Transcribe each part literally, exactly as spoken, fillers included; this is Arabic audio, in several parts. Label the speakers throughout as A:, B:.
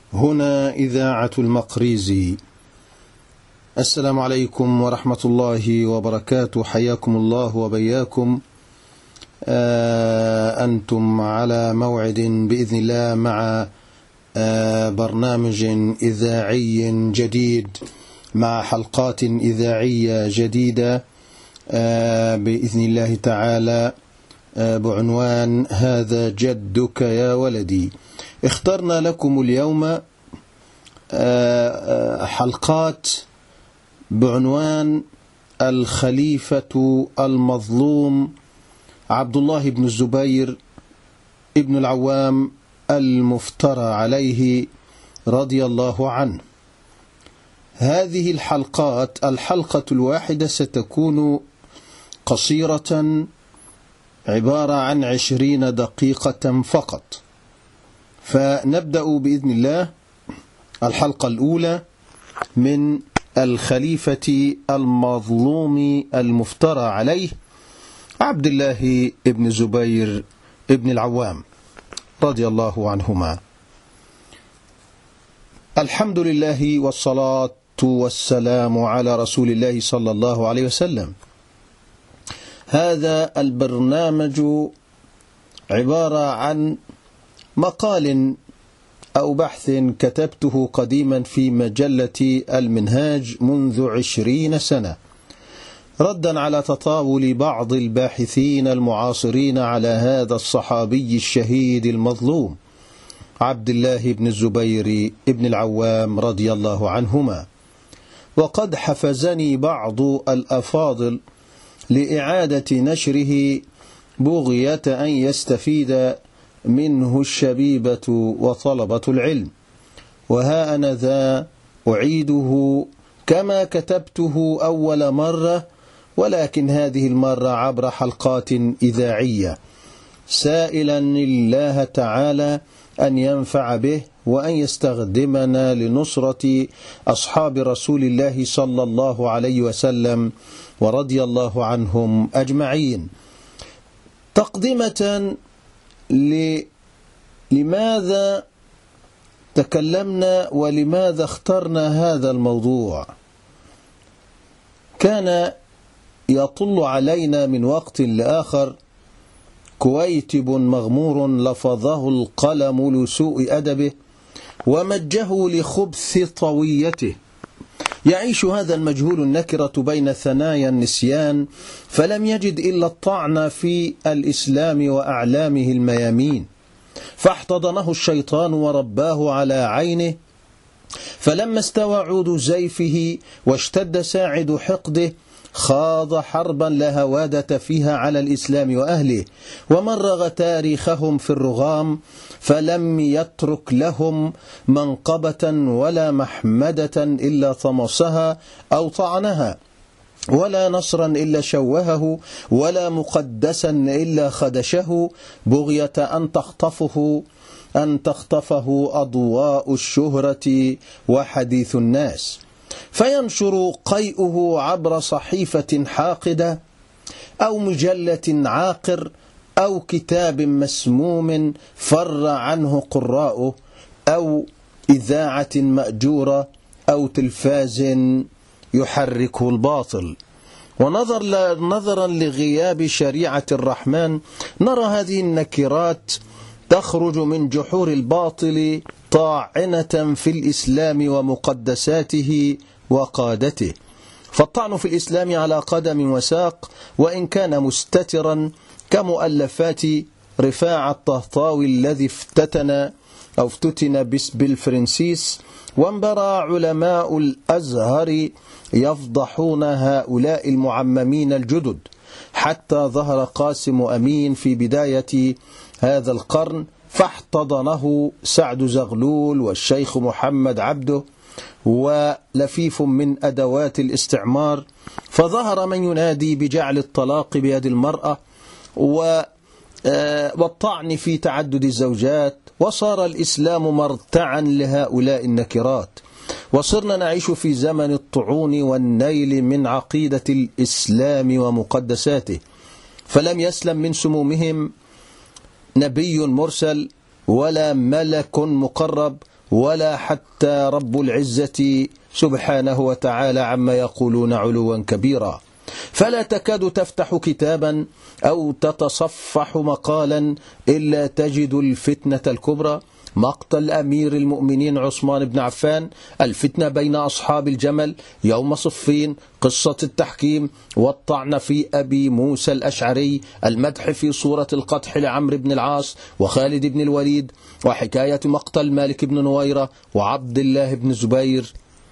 A: هنا إذاعة المقريزي. السلام عليكم ورحمة الله وبركاته، حياكم الله وبياكم. آه أنتم على موعد بإذن الله مع آه برنامج إذاعي جديد، مع حلقات إذاعية جديدة آه بإذن الله تعالى، آه بعنوان هذا جدك يا ولدي. اخترنا لكم اليوم حلقات بعنوان الخليفة المظلوم عبد الله بن الزبير ابن العوام المفترى عليه رضي الله عنه. هذه الحلقات، الحلقة الواحدة ستكون قصيرة، عبارة عن عشرين دقيقة فقط. فنبدأ بإذن الله الحلقة الأولى من الخليفة المظلوم المفترى عليه عبد الله بن الزبير ابن العوام رضي الله عنهما. الحمد لله والصلاة والسلام على رسول الله صلى الله عليه وسلم. هذا البرنامج عبارة عن مقال أو بحث كتبته قديما في مجلة المنهاج منذ عشرين سنة، ردا على تطاول بعض الباحثين المعاصرين على هذا الصحابي الشهيد المظلوم عبد الله بن الزبير بن العوام رضي الله عنهما. وقد حفزني بعض الأفاضل لإعادة نشره بغية أن يستفيد منه الشبيبة وطلبة العلم، وها أنا ذا أعيده كما كتبته أول مرة، ولكن هذه المرة عبر حلقات إذاعية، سائلا الله تعالى أن ينفع به وأن يستخدمنا لنصرة أصحاب رسول الله صلى الله عليه وسلم ورضي الله عنهم أجمعين. تقدمة لماذا تكلمنا ولماذا اخترنا هذا الموضوع؟ كان يطل علينا من وقت لآخر كويتب مغمور لفظه القلم لسوء أدبه ومجه لخبث طويته. يعيش هذا المجهول النكرة بين ثنايا النسيان، فلم يجد إلا الطعن في الإسلام وأعلامه الميامين، فاحتضنه الشيطان ورباه على عينه. فلما استوى عود زيفه واشتد ساعد حقده خاض حربا لا هوادة فيها على الإسلام وأهله، ومرغ تاريخهم في الرغام، فلم يترك لهم منقبة ولا محمدة إلا طمسها أو طعنها، ولا نصرا إلا شوهه، ولا مقدسا إلا خدشه، بغية أن تخطفه أن تخطفه أضواء الشهرة وحديث الناس، فينشر قيئه عبر صحيفة حاقدة أو مجلة عاقر أو كتاب مسموم فر عنه قراؤه، أو إذاعة مأجورة، أو تلفاز يحركه الباطل. ونظر نظرا لغياب شريعة الرحمن نرى هذه النكرات تخرج من جحور الباطل طاعنة في الإسلام ومقدساته وقادته. فالطعن في الإسلام على قدم وساق، وإن كان مستترا كمؤلفات رفاعة الطهطاوي الذي افتتن أو افتتن بالفرنسيس، وانبرى علماء الأزهر يفضحون هؤلاء المعممين الجدد، حتى ظهر قاسم أمين في بداية هذا القرن فاحتضنه سعد زغلول والشيخ محمد عبده ولفيف من أدوات الاستعمار، فظهر من ينادي بجعل الطلاق بيد المرأة والطعن في تعدد الزوجات، وصار الإسلام مرتعا لهؤلاء النكرات، وصرنا نعيش في زمن الطعون والنيل من عقيدة الإسلام ومقدساته، فلم يسلم من سمومهم نبي مرسل ولا ملك مقرب ولا حتى رب العزة سبحانه وتعالى عما يقولون علوا كبيرا. فلا تكاد تفتح كتابا أو تتصفح مقالا إلا تجد الفتنة الكبرى: مقتل أمير المؤمنين عثمان بن عفان، الفتنة بين أصحاب الجمل يوم صفين، قصة التحكيم والطعن في أبي موسى الأشعري، المدح في صورة القدح لعمرو بن العاص وخالد بن الوليد، وحكاية مقتل مالك بن نويرة وعبد الله بن الزبير،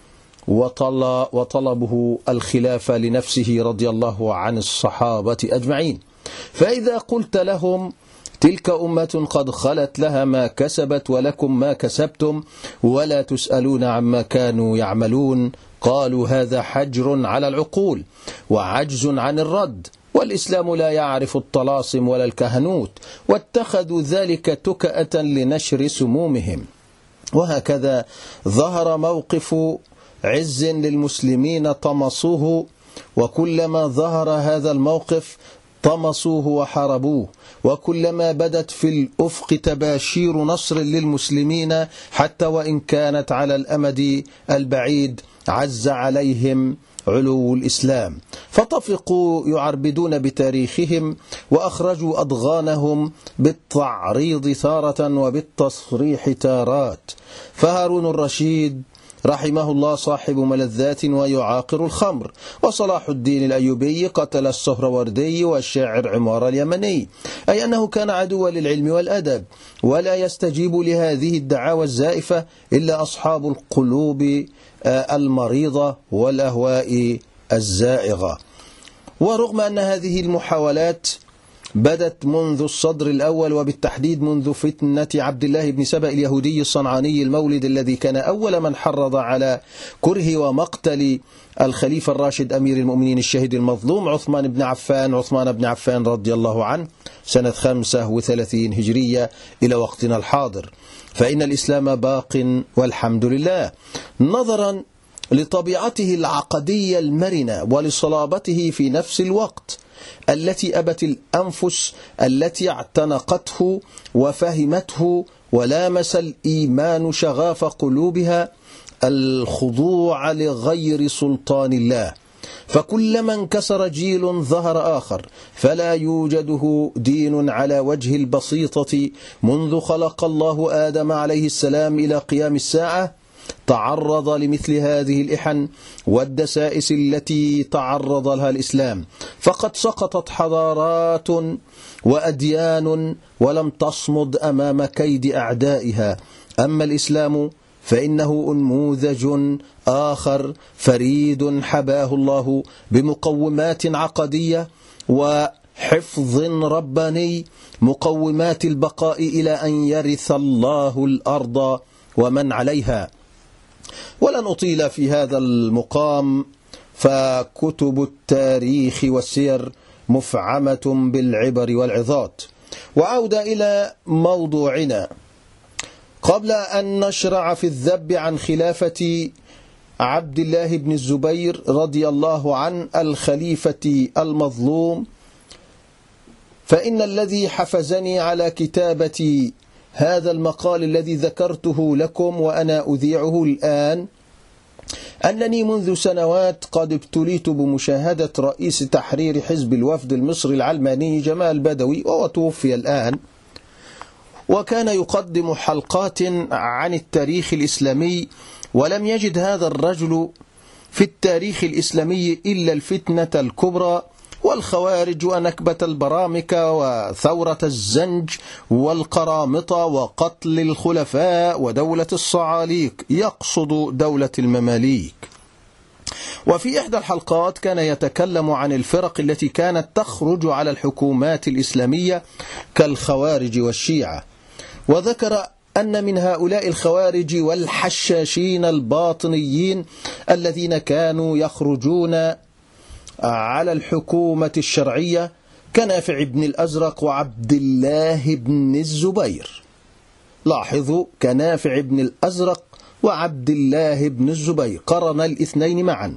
A: وطلبه الخلافة لنفسه رضي الله عن الصحابة أجمعين. فإذا قلت لهم: تلك أمة قد خلت لها ما كسبت ولكم ما كسبتم ولا تسألون عما كانوا يعملون، قالوا هذا حجر على العقول وعجز عن الرد، والإسلام لا يعرف الطلاسم ولا الكهنوت، واتخذوا ذلك تكأة لنشر سمومهم. وهكذا ظهر موقف عز للمسلمين طمسوه، وكلما ظهر هذا الموقف طمسوه وحاربوه، وكلما بدت في الأفق تباشير نصر للمسلمين حتى وإن كانت على الأمد البعيد عز عليهم علو الإسلام، فطفقوا يعربدون بتاريخهم وأخرجوا أضغانهم بالتعريض تارة وبالتصريح تارات. فهارون الرشيد رحمه الله صاحب ملذات ويعاقر الخمر، وصلاح الدين الأيوبي قتل السهروردي والشاعر عمار اليمني، أي أنه كان عدوا للعلم والأدب، ولا يستجيب لهذه الدعاوى الزائفة إلا أصحاب القلوب المريضة والأهواء الزائغة. ورغم أن هذه المحاولات بدت منذ الصدر الأول، وبالتحديد منذ فتنة عبد الله بن سبأ اليهودي الصنعاني المولد الذي كان أول من حرض على كره ومقتل الخليفة الراشد أمير المؤمنين الشهيد المظلوم عثمان بن عفان عثمان بن عفان رضي الله عنه سنة خمسة وثلاثين هجرية إلى وقتنا الحاضر، فإن الإسلام باق والحمد لله، نظرا لطبيعته العقدية المرنة ولصلابته في نفس الوقت التي أبت الأنفس التي اعتنقته وفهمته ولامس الإيمان شغاف قلوبها الخضوع لغير سلطان الله. فكلما انكسر جيل ظهر آخر، فلا يوجده دين على وجه البسيطة منذ خلق الله آدم عليه السلام إلى قيام الساعة تعرض لمثل هذه الإحن والدسائس التي تعرض لها الإسلام، فقد سقطت حضارات وأديان ولم تصمد أمام كيد أعدائها. أما الإسلام فإنه أنموذج آخر فريد حباه الله بمقومات عقدية وحفظ رباني، مقومات البقاء إلى أن يرث الله الأرض ومن عليها. ولن أطيل في هذا المقام، فكتب التاريخ والسير مفعمة بالعبر والعظات. وعودة إلى موضوعنا، قبل أن نشرع في الذب عن خلافة عبد الله بن الزبير رضي الله عن الخليفة المظلوم، فإن الذي حفزني على كتابة هذا المقال الذي ذكرته لكم وأنا أذيعه الآن أنني منذ سنوات قد ابتليت بمشاهدة رئيس تحرير حزب الوفد المصري العلماني جمال بدوي، وهو توفي الآن، وكان يقدم حلقات عن التاريخ الإسلامي، ولم يجد هذا الرجل في التاريخ الإسلامي إلا الفتنة الكبرى والخوارج ونكبة البرامكة وثورة الزنج والقرامطة وقتل الخلفاء ودولة الصعاليك، يقصد دولة المماليك. وفي إحدى الحلقات كان يتكلم عن الفرق التي كانت تخرج على الحكومات الإسلامية كالخوارج والشيعة، وذكر أن من هؤلاء الخوارج والحشاشين الباطنيين الذين كانوا يخرجون على الحكومة الشرعية كنافع بن الأزرق وعبد الله بن الزبير. لاحظوا، كنافع بن الأزرق وعبد الله بن الزبير، قرن الاثنين معا.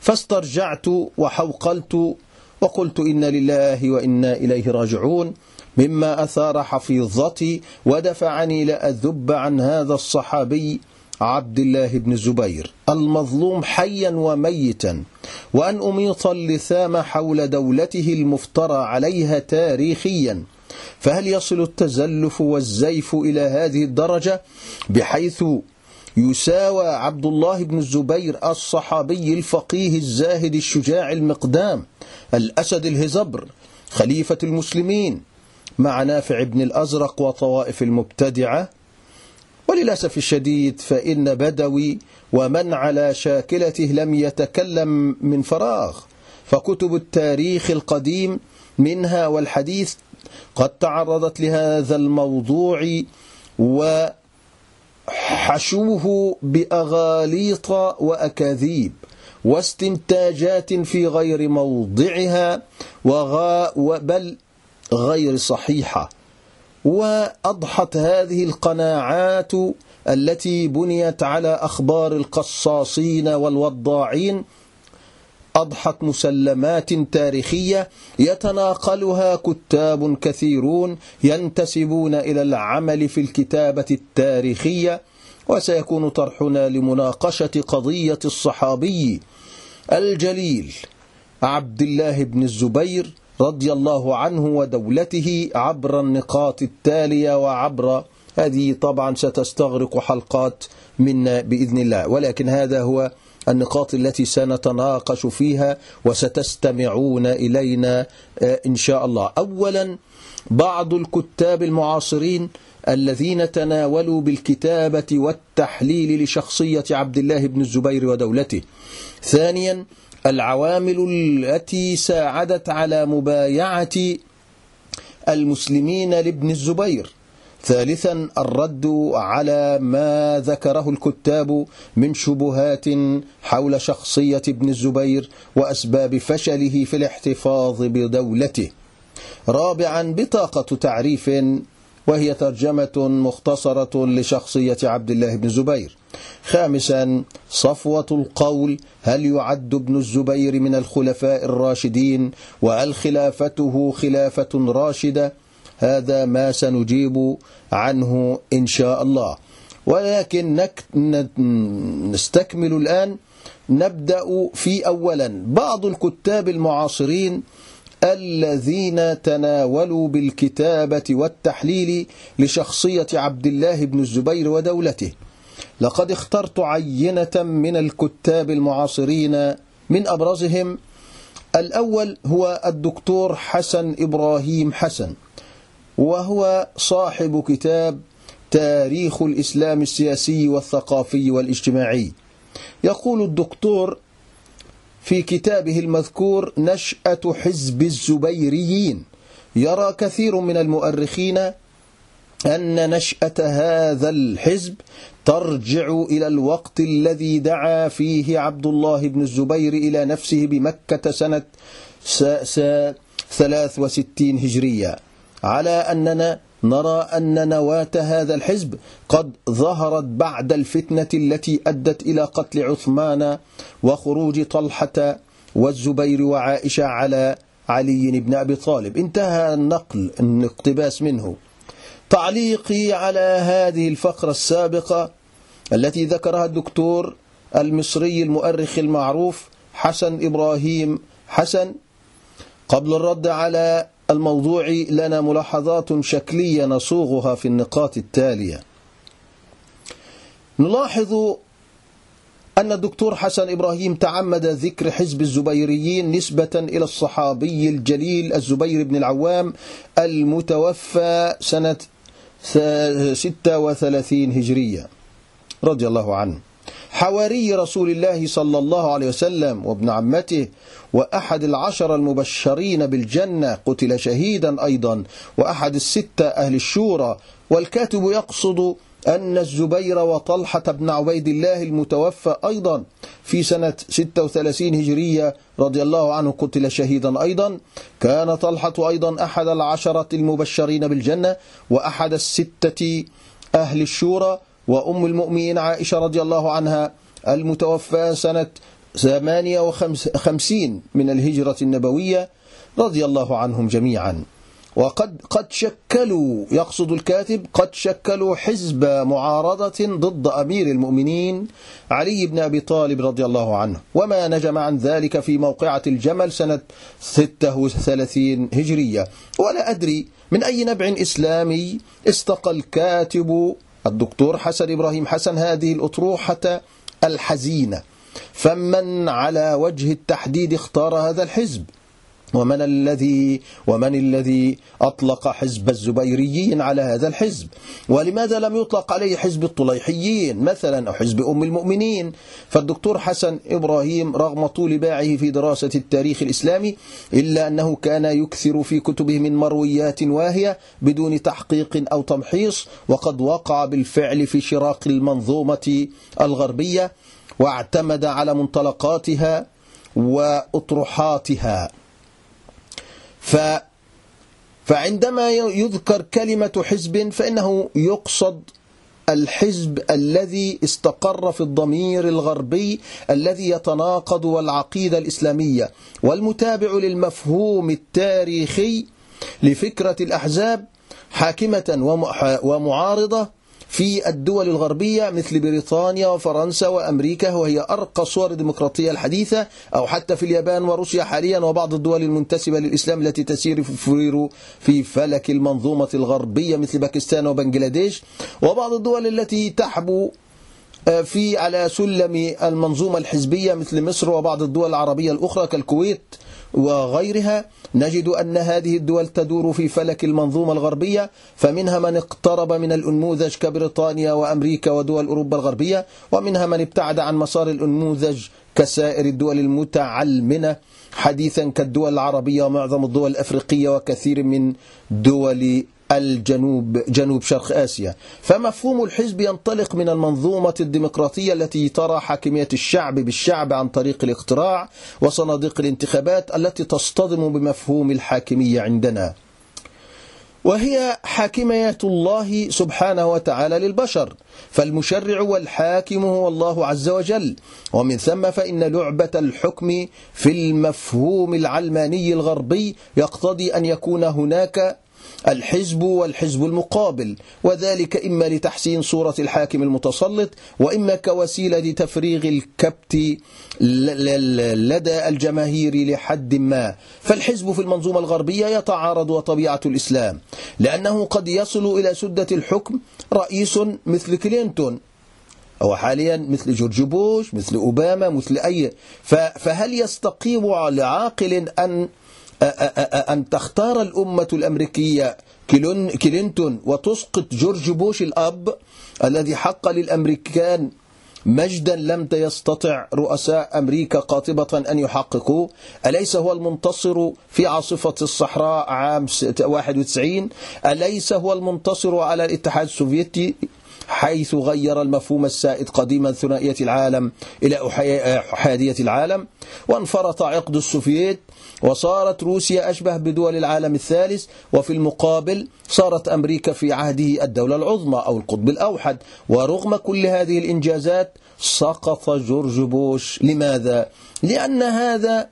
A: فاسترجعت وحوقلت وقلت إنا لله وإنا إليه راجعون، مما أثار حفيظتي ودفعني لأذب عن هذا الصحابي عبد الله بن الزبير المظلوم حيا وميتا، وأن أميط اللثام حول دولته المفترى عليها تاريخيا. فهل يصل التزلف والزيف إلى هذه الدرجة بحيث يساوى عبد الله بن الزبير الصحابي الفقيه الزاهد الشجاع المقدام الأسد الهزبر خليفة المسلمين مع نافع بن الأزرق وطوائف المبتدعة؟ وللأسف الشديد فإن بدوي ومن على شاكلته لم يتكلم من فراغ، فكتب التاريخ القديم منها والحديث قد تعرضت لهذا الموضوع وحشوه بأغاليط وأكاذيب واستنتاجات في غير موضعها وغا بل غير صحيحة. وأضحت هذه القناعات التي بنيت على أخبار القصاصين والوضاعين أضحت مسلمات تاريخية يتناقلها كتاب كثيرون ينتسبون إلى العمل في الكتابة التاريخية. وسيكون طرحنا لمناقشة قضية الصحابي الجليل عبد الله بن الزبير رضي الله عنه ودولته عبر النقاط التالية، وعبر هذه طبعا ستستغرق حلقات منا بإذن الله، ولكن هذا هو النقاط التي سنتناقش فيها وستستمعون إلينا إن شاء الله. أولا، بعض الكتاب المعاصرين الذين تناولوا بالكتابة والتحليل لشخصية عبد الله بن الزبير ودولته. ثانيا، العوامل التي ساعدت على مبايعة المسلمين لابن الزبير. ثالثا، الرد على ما ذكره الكتاب من شبهات حول شخصية ابن الزبير وأسباب فشله في الاحتفاظ بدولته. رابعا، بطاقة تعريف وهي ترجمة مختصرة لشخصية عبد الله بن الزبير. خامسا، صفوة القول: هل يعد ابن الزبير من الخلفاء الراشدين؟ وهل خلافته خلافة راشدة؟ هذا ما سنجيب عنه إن شاء الله، ولكن نك... نستكمل الآن. نبدأ في أولا بعض الكتاب المعاصرين الذين تناولوا بالكتابة والتحليل لشخصية عبد الله بن الزبير ودولته. لقد اخترت عينة من الكتاب المعاصرين، من أبرزهم الأول هو الدكتور حسن إبراهيم حسن، وهو صاحب كتاب تاريخ الإسلام السياسي والثقافي والاجتماعي. يقول الدكتور في كتابه المذكور: نشأة حزب الزبيريين. يرى كثير من المؤرخين أن نشأة هذا الحزب ترجع إلى الوقت الذي دعا فيه عبد الله بن الزبير إلى نفسه بمكة سنة ثلاث وستين هجرية، على أننا نرى أن نواة هذا الحزب قد ظهرت بعد الفتنة التي أدت إلى قتل عثمان وخروج طلحة والزبير وعائشة على علي بن أبي طالب. انتهى النقل الاقتباس منه. تعليقي على هذه الفقرة السابقة التي ذكرها الدكتور المصري المؤرخ المعروف حسن إبراهيم حسن، قبل الرد على الموضوع لنا ملاحظات شكلية نصوغها في النقاط التالية. نلاحظ أن الدكتور حسن إبراهيم تعمد ذكر حزب الزبيريين نسبة إلى الصحابي الجليل الزبير بن العوام المتوفى سنة ستة وثلاثين هجرية رضي الله عنه، حواري رسول الله صلى الله عليه وسلم وابن عمته وأحد العشر المبشرين بالجنة، قتل شهيدا أيضا، وأحد الستة أهل الشورى. والكاتب يقصد أن الزبير وطلحة بن عبيد الله المتوفى أيضا في سنة ستة وثلاثين هجرية رضي الله عنه قتل شهيدا أيضا. كان طلحة أيضا أحد العشرة المبشرين بالجنة وأحد الستة أهل الشورى. وأم المؤمنين عائشة رضي الله عنها المتوفى سنة ثمانية وخمسين من الهجرة النبوية رضي الله عنهم جميعا. وقد قد شكلوا، يقصد الكاتب، قد شكلوا حزب معارضة ضد أمير المؤمنين علي بن أبي طالب رضي الله عنه، وما نجم عن ذلك في موقعة الجمل سنة ستة وثلاثين هجرية. ولا أدري من أي نبع إسلامي استقى الكاتب الدكتور حسن إبراهيم حسن هذه الأطروحة الحزينة، فمن على وجه التحديد اختار هذا الحزب؟ ومن الذي ومن الذي أطلق حزب الزبيريين على هذا الحزب؟ ولماذا لم يطلق عليه حزب الطليحيين مثلا أو حزب أم المؤمنين؟ فالدكتور حسن إبراهيم رغم طول باعه في دراسة التاريخ الإسلامي إلا أنه كان يكثر في كتبه من مرويات واهية بدون تحقيق أو تمحيص، وقد وقع بالفعل في شراق المنظومة الغربية واعتمد على منطلقاتها وأطروحاتها. ف فعندما يذكر كلمة حزب فإنه يقصد الحزب الذي استقر في الضمير الغربي الذي يتناقض والعقيدة الإسلامية، والمتابع للمفهوم التاريخي لفكرة الأحزاب حاكمة ومعارضة في الدول الغربية مثل بريطانيا وفرنسا وأمريكا، وهي أرقى صور الديمقراطية الحديثة، أو حتى في اليابان وروسيا حاليا وبعض الدول المنتسبة للإسلام التي تسير في فلك المنظومة الغربية مثل باكستان وبنغلاديش، وبعض الدول التي تحبو في على سلم المنظومة الحزبية مثل مصر وبعض الدول العربية الأخرى كالكويت وغيرها. نجد أن هذه الدول تدور في فلك المنظومة الغربية، فمنها من اقترب من الأنموذج كبريطانيا وأمريكا ودول أوروبا الغربية، ومنها من ابتعد عن مسار الأنموذج كسائر الدول المتعلمنة حديثا كالدول العربية ومعظم الدول الأفريقية وكثير من دول الجنوب جنوب شرق آسيا. فمفهوم الحزب ينطلق من المنظومة الديمقراطية التي ترى حاكمية الشعب بالشعب عن طريق الاقتراع وصناديق الانتخابات التي تصطدم بمفهوم الحاكمية عندنا، وهي حاكمية الله سبحانه وتعالى للبشر، فالمشرع والحاكم هو الله عز وجل. ومن ثم فإن لعبة الحكم في المفهوم العلماني الغربي يقتضي أن يكون هناك الحزب والحزب المقابل، وذلك إما لتحسين صورة الحاكم المتسلط، وإما كوسيلة لتفريغ الكبت لدى الجماهير لحد ما. فالحزب في المنظومة الغربية يتعارض وطبيعة الإسلام، لأنه قد يصل إلى سدة الحكم رئيس مثل كلينتون، أو حاليا مثل جورج بوش، مثل أوباما، مثل أي. فهل يستقيم لعاقل أن أن تختار الأمة الأمريكية كلينتون وتسقط جورج بوش الأب الذي حق للأمريكان مجدا لم يستطع رؤساء أمريكا قاطبة أن يحققوا؟ أليس هو المنتصر في عاصفة الصحراء عام واحد وتسعين؟ أليس هو المنتصر على الاتحاد السوفيتي حيث غير المفهوم السائد قديما ثنائية العالم إلى أحادية العالم، وانفرط عقد السوفييت وصارت روسيا أشبه بدول العالم الثالث، وفي المقابل صارت أمريكا في عهده الدولة العظمى أو القطب الأوحد. ورغم كل هذه الإنجازات سقط جورج بوش. لماذا؟ لأن هذا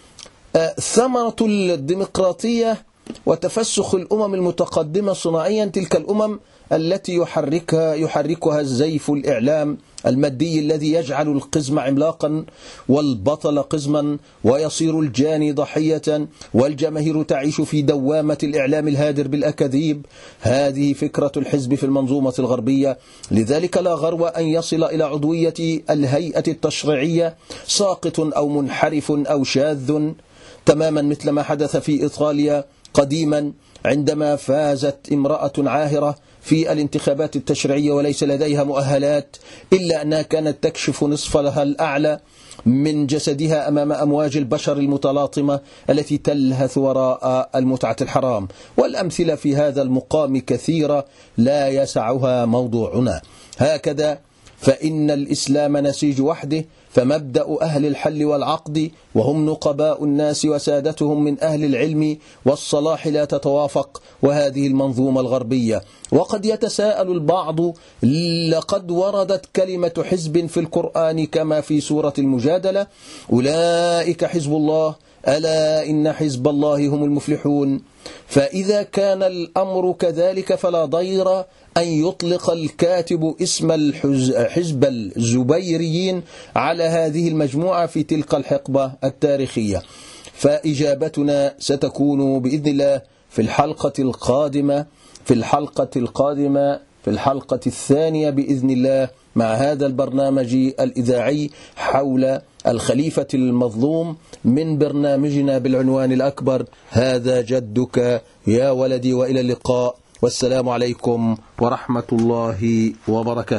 A: ثمرة الديمقراطية وتفسخ الأمم المتقدمة صناعيا، تلك الأمم التي يحركها يحركها الزيف الإعلام المادي الذي يجعل القزم عملاقا والبطل قزما، ويصير الجاني ضحية، والجماهير تعيش في دوامة الإعلام الهادر بالأكاذيب. هذه فكرة الحزب في المنظومة الغربية. لذلك لا غرو أن يصل إلى عضوية الهيئة التشريعية ساقط أو منحرف أو شاذ، تماما مثل ما حدث في إيطاليا قديما عندما فازت امرأة عاهرة في الانتخابات التشريعية وليس لديها مؤهلات، إلا أنها كانت تكشف نصفها الأعلى من جسدها أمام أمواج البشر المتلاطمة التي تلهث وراء المتعة الحرام. والأمثلة في هذا المقام كثيرة لا يسعها موضوعنا. هكذا فإن الإسلام نسيج وحده، فمبدأ أهل الحل والعقد وهم نقباء الناس وسادتهم من أهل العلم والصلاح لا تتوافق، وهذه المنظومة الغربية. وقد يتساءل البعض: لقد وردت كلمة حزب في القرآن كما في سورة المجادلة: أولئك حزب الله ألا إن حزب الله هم المفلحون. فإذا كان الأمر كذلك فلا ضير أن يطلق الكاتب اسم حزب الزبيريين على هذه المجموعة في تلك الحقبة التاريخية. فإجابتنا ستكون بإذن الله في الحلقة القادمة في الحلقة القادمة في الحلقة الثانية بإذن الله مع هذا البرنامج الإذاعي حول الخليفة المظلوم من برنامجنا بالعنوان الأكبر: هذا جدك يا ولدي. وإلى اللقاء، والسلام عليكم ورحمة الله وبركاته.